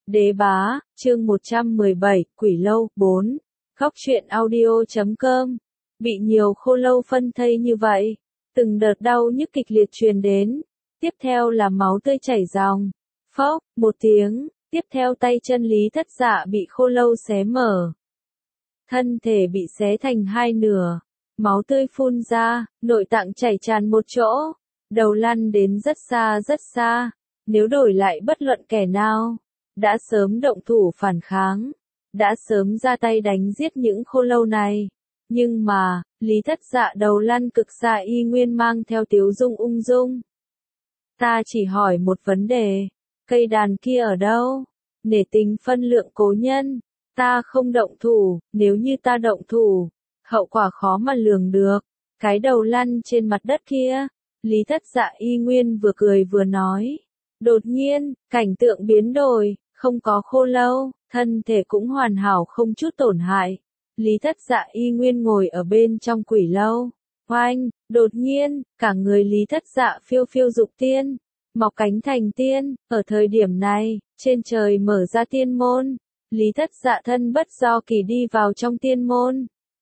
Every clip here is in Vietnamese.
Đế bá, chương 117, Quỷ Lâu, 4. Khóc truyện audio.com. Bị nhiều khô lâu phân thây như vậy. Từng đợt đau nhức kịch liệt truyền đến. Tiếp theo là máu tươi chảy ròng. Phốc, một tiếng. Tiếp theo tay chân Lý Thất Dạ bị khô lâu xé mở. Thân thể bị xé thành hai nửa. Máu tươi phun ra, nội tạng chảy tràn một chỗ. Đầu lăn đến rất xa rất xa. Nếu đổi lại bất luận kẻ nào, đã sớm động thủ phản kháng, đã sớm ra tay đánh giết những khô lâu này. Nhưng mà, Lý Thất Dạ đầu lăn cực xa y nguyên mang theo tiếu dung ung dung. Ta chỉ hỏi một vấn đề, cây đàn kia ở đâu? Nể tình phân lượng cố nhân, ta không động thủ, nếu như ta động thủ, hậu quả khó mà lường được. Cái đầu lăn trên mặt đất kia, Lý Thất Dạ y nguyên vừa cười vừa nói. Đột nhiên, cảnh tượng biến đổi, không có khô lâu, thân thể cũng hoàn hảo không chút tổn hại. Lý Thất Dạ y nguyên ngồi ở bên trong quỷ lâu. Oanh, đột nhiên, cả người Lý Thất Dạ phiêu phiêu dục tiên, mọc cánh thành tiên. Ở thời điểm này, trên trời mở ra tiên môn. Lý Thất Dạ thân bất do kỳ đi vào trong tiên môn.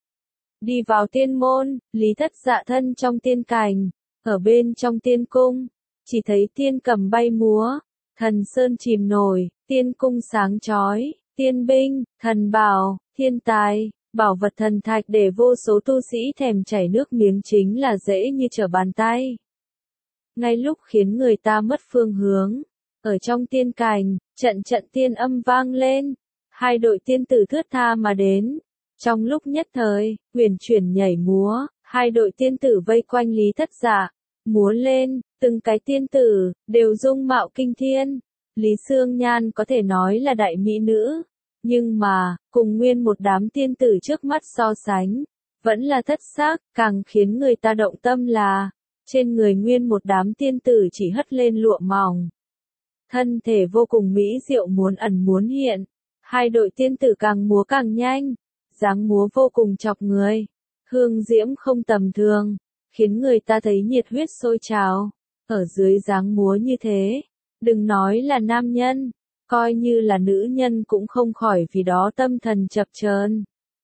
Đi vào tiên môn, Lý Thất Dạ thân trong tiên cảnh, ở bên trong tiên cung. Chỉ thấy tiên cầm bay múa, thần sơn chìm nổi, tiên cung sáng chói, tiên binh, thần bảo, thiên tài, bảo vật thần thạch để vô số tu sĩ thèm chảy nước miếng chính là dễ như trở bàn tay. Ngay lúc khiến người ta mất phương hướng, ở trong tiên cảnh, trận trận tiên âm vang lên, hai đội tiên tử thướt tha mà đến. Trong lúc nhất thời, huyền chuyển nhảy múa, hai đội tiên tử vây quanh Lý Thất Dạ. Múa lên, từng cái tiên tử, đều dung mạo kinh thiên. Lý Xương Nhan có thể nói là đại mỹ nữ. Nhưng mà, cùng nguyên một đám tiên tử trước mắt so sánh, vẫn là thất xác. Càng khiến người ta động tâm là, trên người nguyên một đám tiên tử chỉ hất lên lụa mỏng. Thân thể vô cùng mỹ diệu muốn ẩn muốn hiện. Hai đội tiên tử càng múa càng nhanh. Dáng múa vô cùng chọc người. Hương diễm không tầm thường, khiến người ta thấy nhiệt huyết sôi trào. Ở dưới dáng múa như thế, đừng nói là nam nhân, coi như là nữ nhân cũng không khỏi vì đó tâm thần chập chờn.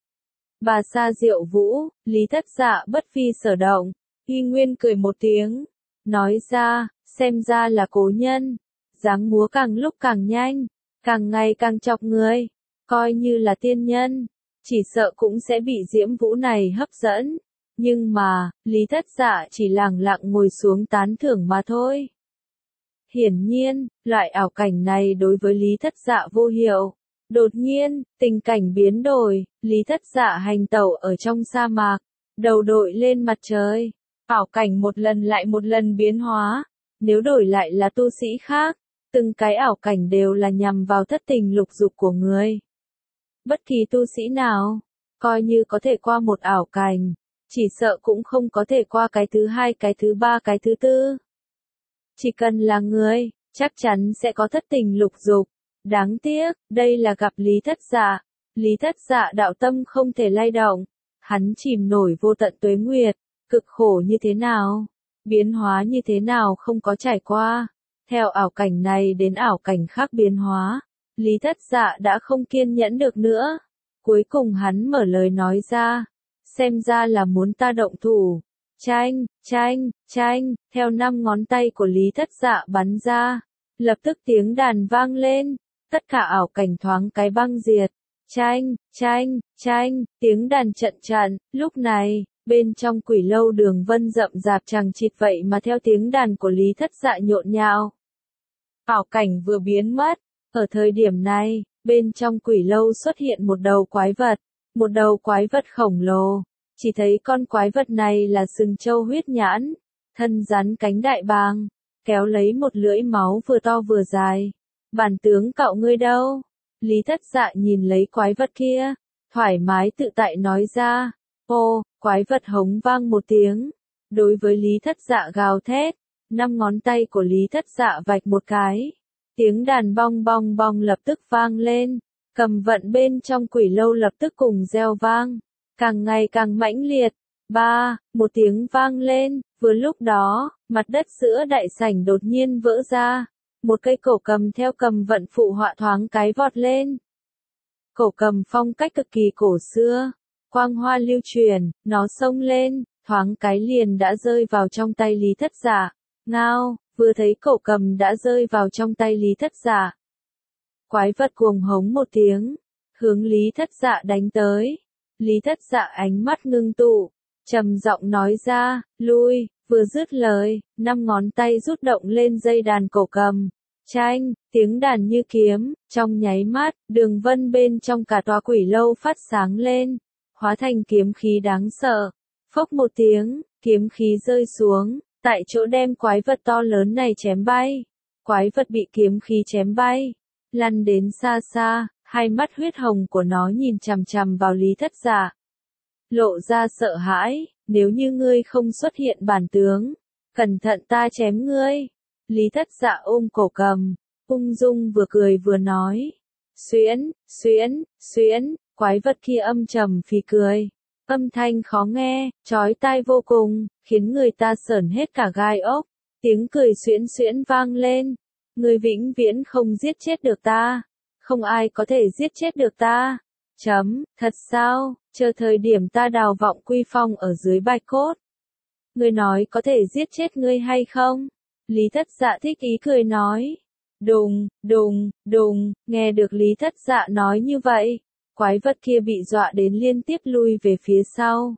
Bà Sa Diệu Vũ, Lý Thất Dạ bất phi sở động, y nguyên cười một tiếng, nói ra, xem ra là cố nhân. Dáng múa càng lúc càng nhanh, càng ngày càng chọc người, coi như là tiên nhân, chỉ sợ cũng sẽ bị diễm vũ này hấp dẫn. Nhưng mà, Lý Thất Dạ chỉ lẳng lặng ngồi xuống tán thưởng mà thôi. Hiển nhiên, loại ảo cảnh này đối với Lý Thất Dạ vô hiệu. Đột nhiên, tình cảnh biến đổi, Lý Thất Dạ hành tẩu ở trong sa mạc, đầu đội lên mặt trời. Ảo cảnh một lần lại một lần biến hóa. Nếu đổi lại là tu sĩ khác, từng cái ảo cảnh đều là nhằm vào thất tình lục dục của người. Bất kỳ tu sĩ nào, coi như có thể qua một ảo cảnh, chỉ sợ cũng không có thể qua cái thứ hai, cái thứ ba, cái thứ tư. Chỉ cần là người, chắc chắn sẽ có thất tình lục dục. Đáng tiếc, đây là gặp Lý Thất Dạ. Lý Thất Dạ đạo tâm không thể lay động. Hắn chìm nổi vô tận tuế nguyệt, cực khổ như thế nào, biến hóa như thế nào không có trải qua. Theo ảo cảnh này đến ảo cảnh khác biến hóa, Lý Thất Dạ đã không kiên nhẫn được nữa. Cuối cùng hắn mở lời nói ra. Xem ra là muốn ta động thủ. Chanh, chanh, chanh, theo 5 ngón tay của Lý Thất Dạ bắn ra. Lập tức tiếng đàn vang lên. Tất cả ảo cảnh thoáng cái băng diệt. Chanh, chanh, chanh, tiếng đàn trận trận. Lúc này, bên trong quỷ lâu đường vân rậm rạp chằng chịt vậy mà theo tiếng đàn của Lý Thất Dạ nhộn nhạo. Ảo cảnh vừa biến mất. Ở thời điểm này, bên trong quỷ lâu xuất hiện một đầu quái vật. Một đầu quái vật khổng lồ. Chỉ thấy con quái vật này là sừng trâu huyết nhãn, thân rắn cánh đại bàng, kéo lấy một lưỡi máu vừa to vừa dài. Bản tướng cậu ngươi đâu? Lý Thất Dạ nhìn lấy quái vật kia, thoải mái tự tại nói ra. Ô, quái vật hống vang một tiếng. Đối với Lý Thất Dạ gào thét, 5 ngón tay của Lý Thất Dạ vạch một cái. Tiếng đàn bong bong bong lập tức vang lên. Cầm vận bên trong quỷ lâu lập tức cùng reo vang, càng ngày càng mãnh liệt. Một tiếng vang lên, vừa lúc đó, mặt đất giữa đại sảnh đột nhiên vỡ ra, một cây cổ cầm theo cầm vận phụ họa thoáng cái vọt lên. Cổ cầm phong cách cực kỳ cổ xưa, quang hoa lưu truyền, nó xông lên, thoáng cái liền đã rơi vào trong tay Lý Thất Dạ. Ngao, vừa thấy cổ cầm đã rơi vào trong tay Lý Thất Dạ. Quái vật cuồng hống một tiếng, hướng Lý Thất Dạ đánh tới. Lý Thất Dạ ánh mắt ngưng tụ, trầm giọng nói ra, lui, vừa dứt lời, 5 ngón tay rút động lên dây đàn cổ cầm. Chanh, tiếng đàn như kiếm, trong nháy mắt, đường vân bên trong cả tòa quỷ lâu phát sáng lên, hóa thành kiếm khí đáng sợ. Phốc một tiếng, kiếm khí rơi xuống, tại chỗ đem quái vật to lớn này chém bay. Quái vật bị kiếm khí chém bay, lăn đến xa xa, hai mắt huyết hồng của nó nhìn chằm chằm vào Lý Thất Dạ. Lộ ra sợ hãi, nếu như ngươi không xuất hiện bản tướng, cẩn thận ta chém ngươi. Lý Thất Dạ ôm cổ cầm, ung dung vừa cười vừa nói. Xuyễn, xuyễn, xuyễn, quái vật kia âm trầm phì cười. Âm thanh khó nghe, chói tai vô cùng, khiến người ta sởn hết cả gai ốc. Tiếng cười xuyễn xuyễn vang lên. Ngươi vĩnh viễn không giết chết được ta. Không ai có thể giết chết được ta. Thật sao, chờ thời điểm ta đào vọng quy phong ở dưới bạch cốt. Ngươi nói có thể giết chết ngươi hay không? Lý Thất Dạ thích ý cười nói. Đùng, đùng, đùng, nghe được Lý Thất Dạ nói như vậy, quái vật kia bị dọa đến liên tiếp lui về phía sau.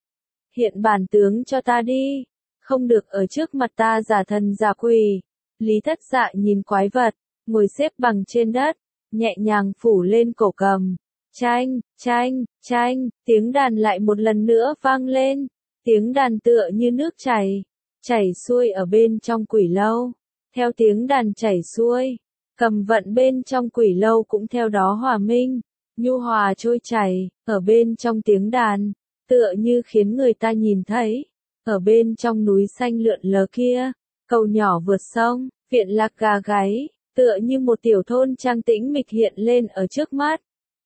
Hiện bản tướng cho ta đi, không được ở trước mặt ta giả thần giả quỷ. Lý Thất Dạ nhìn quái vật, ngồi xếp bằng trên đất, nhẹ nhàng phủ lên cổ cầm. Chanh, chanh, chanh, tiếng đàn lại một lần nữa vang lên, tiếng đàn tựa như nước chảy xuôi ở bên trong quỷ lâu. Theo tiếng đàn chảy xuôi, cầm vận bên trong quỷ lâu cũng theo đó hòa minh, nhu hòa trôi chảy, ở bên trong tiếng đàn, tựa như khiến người ta nhìn thấy, ở bên trong núi xanh lượn lờ kia, cầu nhỏ vượt sông, viện lạc gà gáy, tựa như một tiểu thôn trang tĩnh mịch hiện lên ở trước mắt.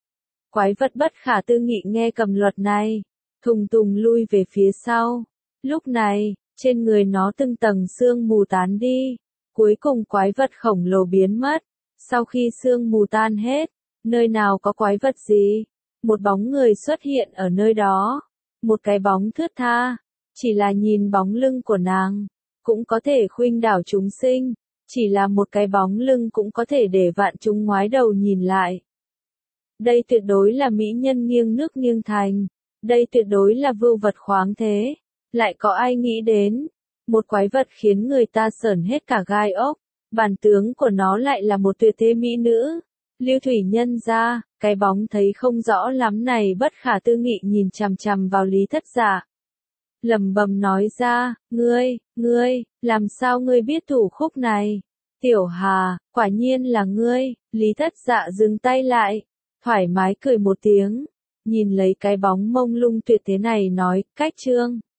Quái vật bất khả tư nghị nghe cầm luật này, thùng thùng lui về phía sau. Lúc này, trên người nó từng tầng sương mù tán đi, cuối cùng quái vật khổng lồ biến mất. Sau khi sương mù tan hết, nơi nào có quái vật gì, một bóng người xuất hiện ở nơi đó, một cái bóng thướt tha, chỉ là nhìn bóng lưng của nàng, cũng có thể khuynh đảo chúng sinh, chỉ là một cái bóng lưng cũng có thể để vạn chúng ngoái đầu nhìn lại. Đây tuyệt đối là mỹ nhân nghiêng nước nghiêng thành, đây tuyệt đối là vưu vật khoáng thế, lại có ai nghĩ đến, một quái vật khiến người ta sởn hết cả gai ốc, bản tướng của nó lại là một tuyệt thế mỹ nữ. Lưu Thủy Nhân ra, cái bóng thấy không rõ lắm này bất khả tư nghị nhìn chằm chằm vào Lý Thất Dạ. Lẩm bẩm nói ra, ngươi, làm sao ngươi biết thủ khúc này? Tiểu Hà, quả nhiên là ngươi. Lý Thất Dạ dừng tay lại, thoải mái cười một tiếng, nhìn lấy cái bóng mông lung tuyệt thế này nói, cách chương.